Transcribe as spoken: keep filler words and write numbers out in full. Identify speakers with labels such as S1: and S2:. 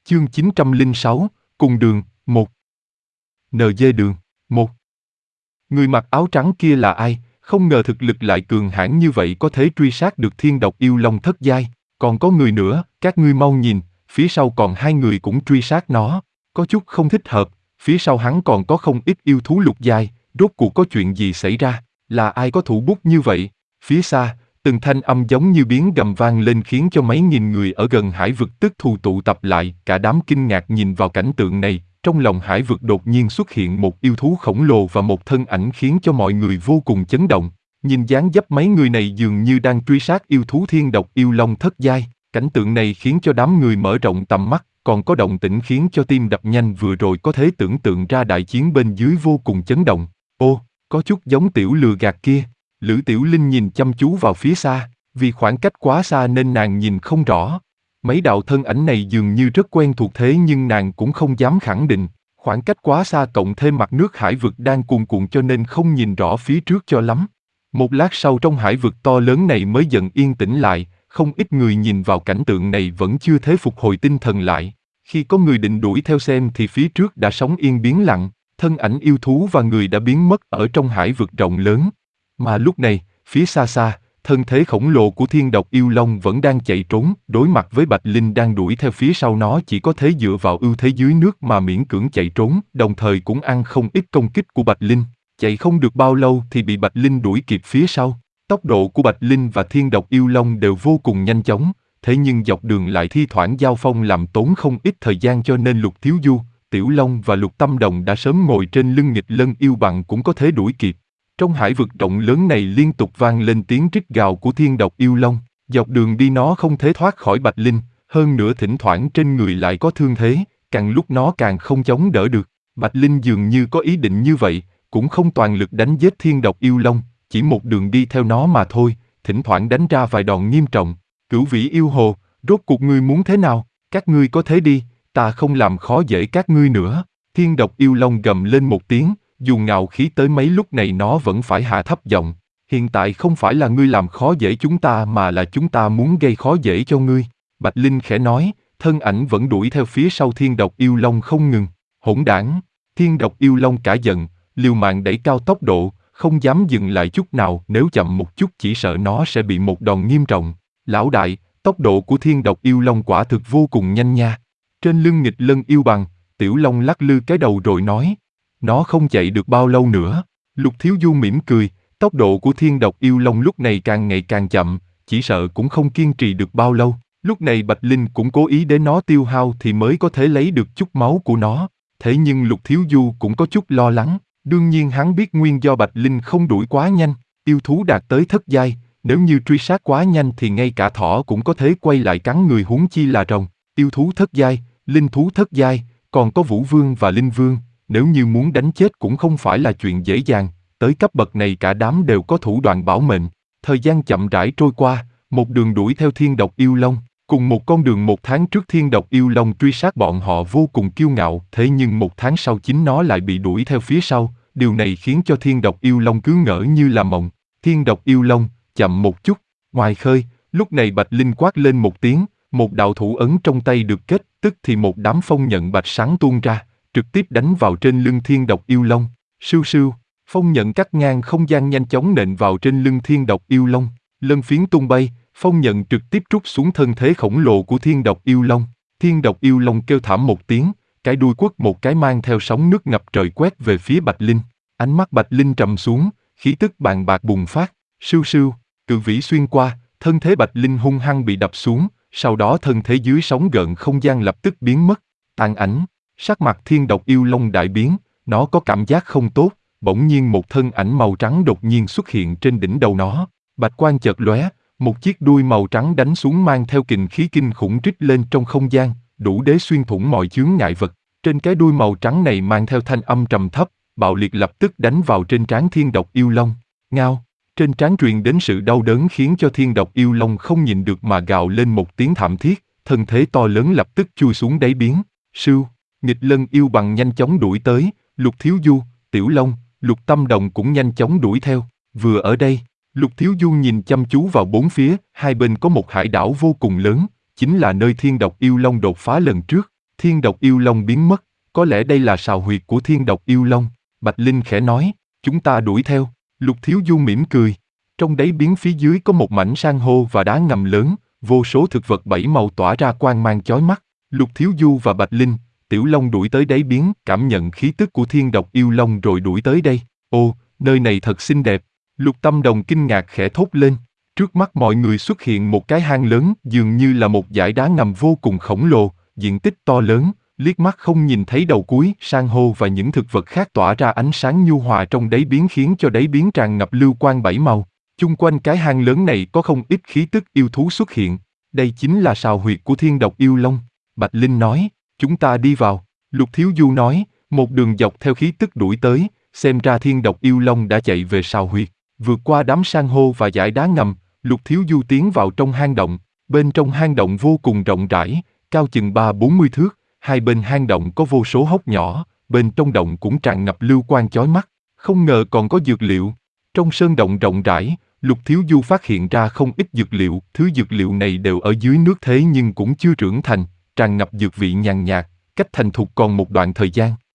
S1: Chương chín trăm lẻ sáu, cùng đường, một. en giê đường, một. Người mặc áo trắng kia là ai? Không ngờ thực lực lại cường hãn như vậy, có thể truy sát được thiên độc yêu long thất giai. Còn có người nữa, các ngươi mau nhìn, phía sau còn hai người cũng truy sát nó. Có chút không thích hợp, phía sau hắn còn có không ít yêu thú lục giai, rốt cuộc có chuyện gì xảy ra? Là ai có thủ bút như vậy? Phía xa, từng thanh âm giống như biến gầm vang lên khiến cho mấy nghìn người ở gần hải vực tức thù tụ tập lại, cả đám kinh ngạc nhìn vào cảnh tượng này. Trong lòng hải vực đột nhiên xuất hiện một yêu thú khổng lồ và một thân ảnh khiến cho mọi người vô cùng chấn động. Nhìn dáng dấp mấy người này dường như đang truy sát yêu thú thiên độc yêu long thất giai. Cảnh tượng này khiến cho đám người mở rộng tầm mắt, còn có động tĩnh khiến cho tim đập nhanh, vừa rồi có thể tưởng tượng ra đại chiến bên dưới vô cùng chấn động. Ô, có chút giống tiểu lừa gạt kia. Lữ Tiểu Linh nhìn chăm chú vào phía xa, vì khoảng cách quá xa nên nàng nhìn không rõ. Mấy đạo thân ảnh này dường như rất quen thuộc thế nhưng nàng cũng không dám khẳng định. Khoảng cách quá xa cộng thêm mặt nước hải vực đang cuồn cuộn cho nên không nhìn rõ phía trước cho lắm. Một lát sau trong hải vực to lớn này mới dần yên tĩnh lại, không ít người nhìn vào cảnh tượng này vẫn chưa thể phục hồi tinh thần lại. Khi có người định đuổi theo xem thì phía trước đã sóng yên biến lặng, thân ảnh yêu thú và người đã biến mất ở trong hải vực rộng lớn. Mà lúc này, phía xa xa, thân thế khổng lồ của thiên độc yêu long vẫn đang chạy trốn, đối mặt với Bạch Linh đang đuổi theo phía sau nó, chỉ có thể dựa vào ưu thế dưới nước mà miễn cưỡng chạy trốn, đồng thời cũng ăn không ít công kích của Bạch Linh. Chạy không được bao lâu thì bị Bạch Linh đuổi kịp phía sau. Tốc độ của Bạch Linh và thiên độc yêu long đều vô cùng nhanh chóng, thế nhưng dọc đường lại thi thoảng giao phong làm tốn không ít thời gian, cho nên Lục Thiếu Du, Tiểu Long và Lục Tâm Đồng đã sớm ngồi trên lưng nghịch lân yêu bằng cũng có thể đuổi kịp. Trong hải vực rộng lớn này liên tục vang lên tiếng rít gào của thiên độc yêu long, dọc đường đi nó không thể thoát khỏi Bạch Linh, hơn nữa thỉnh thoảng trên người lại có thương thế, càng lúc nó càng không chống đỡ được. Bạch Linh dường như có ý định như vậy, cũng không toàn lực đánh giết thiên độc yêu long, chỉ một đường đi theo nó mà thôi, thỉnh thoảng đánh ra vài đòn nghiêm trọng. Cửu vĩ yêu hồ, rốt cuộc ngươi muốn thế nào? Các ngươi có thế đi, ta không làm khó dễ các ngươi nữa. Thiên độc yêu long gầm lên một tiếng, dù ngạo khí tới mấy lúc này nó vẫn phải hạ thấp giọng. Hiện tại không phải là ngươi làm khó dễ chúng ta mà là chúng ta muốn gây khó dễ cho ngươi. Bạch Linh khẽ nói, thân ảnh vẫn đuổi theo phía sau thiên độc yêu long không ngừng. Hỗn đảng! Thiên độc yêu long cả giận, liều mạng đẩy cao tốc độ, không dám dừng lại chút nào, nếu chậm một chút chỉ sợ nó sẽ bị một đòn nghiêm trọng. Lão đại, tốc độ của thiên độc yêu long quả thực vô cùng nhanh nha. Trên lưng nghịch lân yêu bằng, Tiểu Long lắc lư cái đầu rồi nói, nó không chạy được bao lâu nữa. Lục Thiếu Du mỉm cười, tốc độ của thiên độc yêu long lúc này càng ngày càng chậm, chỉ sợ cũng không kiên trì được bao lâu. Lúc này Bạch Linh cũng cố ý để nó tiêu hao thì mới có thể lấy được chút máu của nó. Thế nhưng Lục Thiếu Du cũng có chút lo lắng, đương nhiên hắn biết nguyên do Bạch Linh không đuổi quá nhanh. Yêu thú đạt tới thất giai, nếu như truy sát quá nhanh thì ngay cả thỏ cũng có thể quay lại cắn người, huống chi là rồng. Yêu thú thất giai, linh thú thất giai, còn có Vũ Vương và Linh Vương, nếu như muốn đánh chết cũng không phải là chuyện dễ dàng. Tới cấp bậc này cả đám đều có thủ đoạn bảo mệnh. Thời gian chậm rãi trôi qua, một đường đuổi theo thiên độc yêu long, cùng một con đường một tháng trước thiên độc yêu long truy sát bọn họ vô cùng kiêu ngạo, thế nhưng một tháng sau chính nó lại bị đuổi theo phía sau, điều này khiến cho thiên độc yêu long cứ ngỡ như là mộng. Thiên độc yêu long, chậm một chút. Ngoài khơi, lúc này Bạch Linh quát lên một tiếng, một đạo thủ ấn trong tay được kết, tức thì một đám phong nhận bạch sáng tuôn ra, trực tiếp đánh vào trên lưng thiên độc yêu long. Sưu sưu, phong nhận cắt ngang không gian nhanh chóng nện vào trên lưng thiên độc yêu long, lân phiến tung bay, phong nhận trực tiếp trút xuống thân thế khổng lồ của thiên độc yêu long. Thiên độc yêu long kêu thảm một tiếng, cái đuôi quất một cái mang theo sóng nước ngập trời quét về phía Bạch Linh. Ánh mắt Bạch Linh trầm xuống, khí tức bàn bạc bùng phát, sưu sưu, cự vĩ xuyên qua, thân thế Bạch Linh hung hăng bị đập xuống, sau đó thân thế dưới sóng gợn không gian lập tức biến mất. Tàn ảnh, sắc mặt thiên độc yêu long đại biến, nó có cảm giác không tốt, bỗng nhiên một thân ảnh màu trắng đột nhiên xuất hiện trên đỉnh đầu nó. Bạch quang chợt lóe, một chiếc đuôi màu trắng đánh xuống mang theo kình khí kinh khủng trích lên trong không gian, đủ để xuyên thủng mọi chướng ngại vật. Trên cái đuôi màu trắng này mang theo thanh âm trầm thấp, bạo liệt lập tức đánh vào trên trán thiên độc yêu long. Ngao, trên trán truyền đến sự đau đớn khiến cho thiên độc yêu long không nhịn được mà gào lên một tiếng thảm thiết, thân thế to lớn lập tức chui xuống đáy biển. Sưu, nghịch lân yêu bằng nhanh chóng đuổi tới, Lục Thiếu Du, Tiểu Long, Lục Tâm Đồng cũng nhanh chóng đuổi theo. Vừa ở đây, Lục Thiếu Du nhìn chăm chú vào bốn phía, hai bên có một hải đảo vô cùng lớn, chính là nơi thiên độc yêu long đột phá lần trước. Thiên độc yêu long biến mất, có lẽ đây là sào huyệt của thiên độc yêu long. Bạch Linh khẽ nói, chúng ta đuổi theo. Lục Thiếu Du mỉm cười. Trong đáy biển phía dưới có một mảnh san hô và đá ngầm lớn, vô số thực vật bảy màu tỏa ra quang mang chói mắt. Lục Thiếu Du và Bạch Linh, Tiểu Long đuổi tới đáy biển, cảm nhận khí tức của thiên độc yêu long rồi đuổi tới đây. Ô, nơi này thật xinh đẹp. Lục Tâm Đồng kinh ngạc khẽ thốt lên. Trước mắt mọi người xuất hiện một cái hang lớn, dường như là một dải đá ngầm vô cùng khổng lồ, diện tích to lớn, liếc mắt không nhìn thấy đầu cuối. San hô và những thực vật khác tỏa ra ánh sáng nhu hòa trong đáy biển khiến cho đáy biển tràn ngập lưu quang bảy màu. Chung quanh cái hang lớn này có không ít khí tức yêu thú xuất hiện. Đây chính là sào huyệt của thiên độc yêu long. Bạch Linh nói, chúng ta đi vào. Lục Thiếu Du nói, một đường dọc theo khí tức đuổi tới, xem ra thiên độc yêu long đã chạy về sào huyệt. Vượt qua đám san hô và dải đá ngầm, Lục Thiếu Du tiến vào trong hang động. Bên trong hang động vô cùng rộng rãi, cao chừng ba bốn mươi thước, hai bên hang động có vô số hốc nhỏ, bên trong động cũng tràn ngập lưu quang chói mắt, không ngờ còn có dược liệu. Trong sơn động rộng rãi, Lục Thiếu Du phát hiện ra không ít dược liệu, thứ dược liệu này đều ở dưới nước thế nhưng cũng chưa trưởng thành, tràn ngập dược vị nhàn nhạt, cách thành thục còn một đoạn thời gian.